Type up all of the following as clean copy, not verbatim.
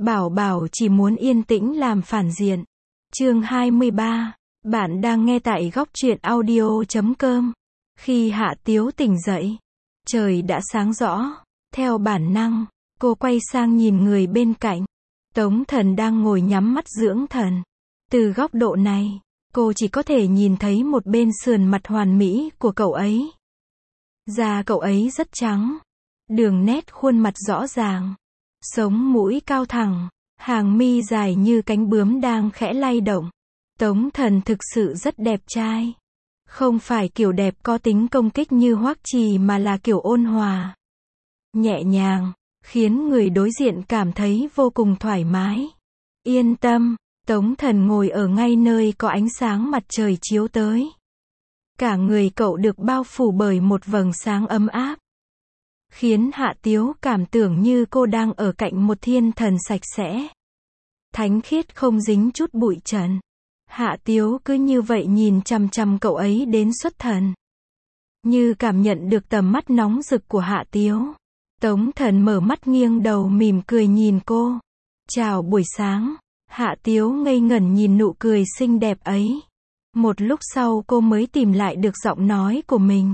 Bảo Bảo chỉ muốn yên tĩnh làm phản diện. Chương 23. Bạn đang nghe tại góc truyện audio.com. Khi Hạ Tiếu tỉnh dậy, trời đã sáng rõ. Theo bản năng, cô quay sang nhìn người bên cạnh. Tống Thần đang ngồi nhắm mắt dưỡng thần. Từ góc độ này, cô chỉ có thể nhìn thấy một bên sườn mặt hoàn mỹ của cậu ấy. Da cậu ấy rất trắng, đường nét khuôn mặt rõ ràng, sống mũi cao thẳng, hàng mi dài như cánh bướm đang khẽ lay động. Tống Thần thực sự rất đẹp trai. Không phải kiểu đẹp có tính công kích như Hoắc Trì mà là kiểu ôn hòa, nhẹ nhàng, khiến người đối diện cảm thấy vô cùng thoải mái. Yên tâm, Tống Thần ngồi ở ngay nơi có ánh sáng mặt trời chiếu tới. Cả người cậu được bao phủ bởi một vầng sáng ấm áp, khiến Hạ Tiếu cảm tưởng như cô đang ở cạnh một thiên thần sạch sẽ, thánh khiết không dính chút bụi trần. Hạ Tiếu cứ như vậy nhìn chằm chằm cậu ấy đến xuất thần. Như cảm nhận được tầm mắt nóng rực của Hạ Tiếu, Tống Thần mở mắt nghiêng đầu mỉm cười nhìn cô. Chào buổi sáng. Hạ Tiếu ngây ngẩn nhìn nụ cười xinh đẹp ấy. Một lúc sau cô mới tìm lại được giọng nói của mình.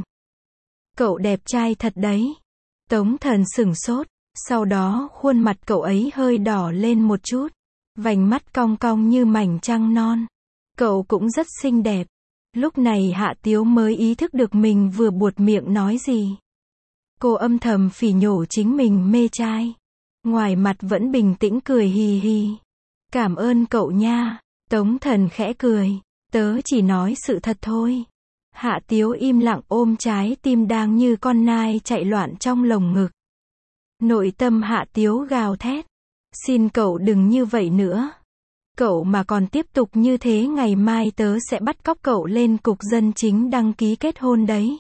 Cậu đẹp trai thật đấy. Tống Thần sửng sốt, sau đó khuôn mặt cậu ấy hơi đỏ lên một chút, vành mắt cong cong như mảnh trăng non. Cậu cũng rất xinh đẹp. Lúc này Hạ Tiếu mới ý thức được mình vừa buột miệng nói gì. Cô âm thầm phỉ nhổ chính mình mê trai. Ngoài mặt vẫn bình tĩnh cười hì hì. Cảm ơn cậu nha. Tống Thần khẽ cười. Tớ chỉ nói sự thật thôi. Hạ Tiếu im lặng ôm trái tim đang như con nai chạy loạn trong lồng ngực. Nội tâm Hạ Tiếu gào thét. Xin cậu đừng như vậy nữa. Cậu mà còn tiếp tục như thế ngày mai tớ sẽ bắt cóc cậu lên cục dân chính đăng ký kết hôn đấy.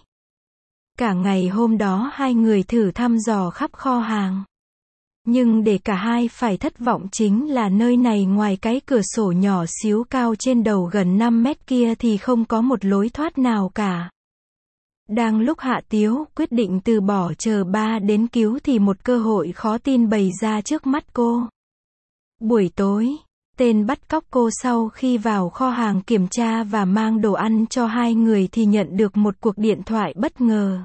Cả ngày hôm đó hai người thử thăm dò khắp kho hàng. Nhưng để cả hai phải thất vọng chính là nơi này ngoài cái cửa sổ nhỏ xíu cao trên đầu gần 5 mét kia thì không có một lối thoát nào cả. Đang lúc Hạ Tiếu quyết định từ bỏ chờ ba đến cứu thì một cơ hội khó tin bày ra trước mắt cô. Buổi tối, tên bắt cóc cô sau khi vào kho hàng kiểm tra và mang đồ ăn cho hai người thì nhận được một cuộc điện thoại bất ngờ.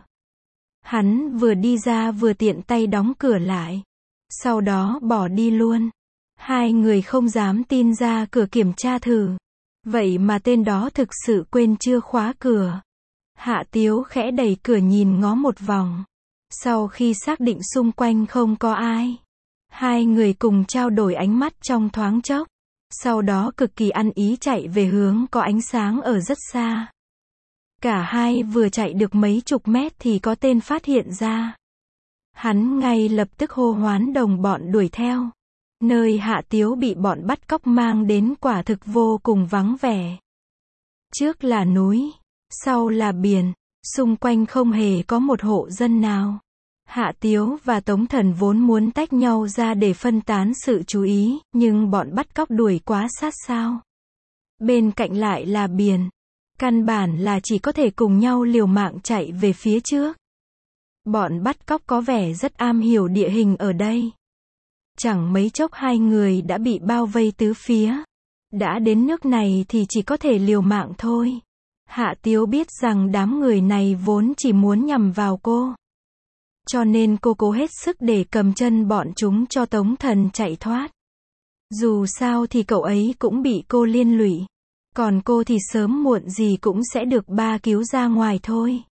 Hắn vừa đi ra vừa tiện tay đóng cửa lại. Sau đó bỏ đi luôn. Hai người không dám tin ra cửa kiểm tra thử. Vậy mà tên đó thực sự quên chưa khóa cửa. Hạ Tiếu khẽ đẩy cửa nhìn ngó một vòng. Sau khi xác định xung quanh không có ai, hai người cùng trao đổi ánh mắt trong thoáng chốc. Sau đó cực kỳ ăn ý chạy về hướng có ánh sáng ở rất xa. Cả hai vừa chạy được mấy chục mét thì có tên phát hiện ra. Hắn ngay lập tức hô hoán đồng bọn đuổi theo. Nơi Hạ Tiếu bị bọn bắt cóc mang đến quả thực vô cùng vắng vẻ. Trước là núi, sau là biển, xung quanh không hề có một hộ dân nào. Hạ Tiếu và Tống Thần vốn muốn tách nhau ra để phân tán sự chú ý, nhưng bọn bắt cóc đuổi quá sát sao. Bên cạnh lại là biển. Căn bản là chỉ có thể cùng nhau liều mạng chạy về phía trước. Bọn bắt cóc có vẻ rất am hiểu địa hình ở đây. Chẳng mấy chốc hai người đã bị bao vây tứ phía. Đã đến nước này thì chỉ có thể liều mạng thôi. Hạ Tiếu biết rằng đám người này vốn chỉ muốn nhằm vào cô. Cho nên cô cố hết sức để cầm chân bọn chúng cho Tống Thần chạy thoát. Dù sao thì cậu ấy cũng bị cô liên lụy. Còn cô thì sớm muộn gì cũng sẽ được ba cứu ra ngoài thôi.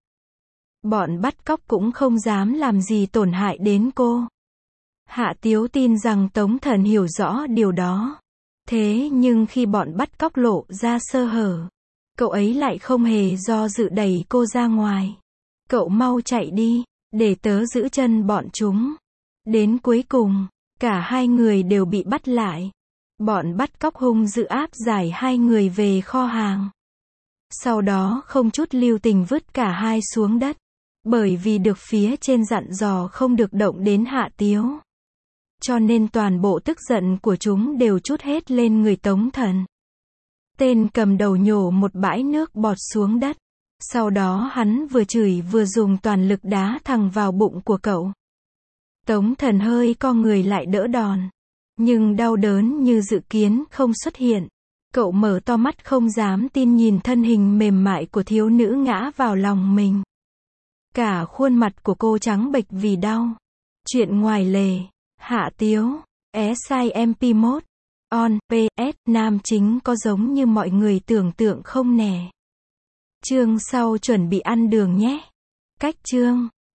Bọn bắt cóc cũng không dám làm gì tổn hại đến cô. Hạ Tiếu tin rằng Tống Thần hiểu rõ điều đó. Thế nhưng khi bọn bắt cóc lộ ra sơ hở, cậu ấy lại không hề do dự đẩy cô ra ngoài. Cậu mau chạy đi, để tớ giữ chân bọn chúng. Đến cuối cùng, cả hai người đều bị bắt lại. Bọn bắt cóc hung dữ áp giải hai người về kho hàng. Sau đó không chút lưu tình vứt cả hai xuống đất. Bởi vì được phía trên dặn dò không được động đến Hạ Tiếu. Cho nên toàn bộ tức giận của chúng đều trút hết lên người Tống Thần. Tên cầm đầu nhổ một bãi nước bọt xuống đất. Sau đó hắn vừa chửi vừa dùng toàn lực đá thẳng vào bụng của cậu. Tống Thần hơi co người lại đỡ đòn. Nhưng đau đớn như dự kiến không xuất hiện. Cậu mở to mắt không dám tin nhìn thân hình mềm mại của thiếu nữ ngã vào lòng mình. Cả khuôn mặt của cô trắng bệch vì đau. Chuyện ngoài lề. Hạ Tiếu. SIMP1. On. PS. Nam chính có giống như mọi người tưởng tượng không nè? Chương sau chuẩn bị ăn đường nhé. Cách chương.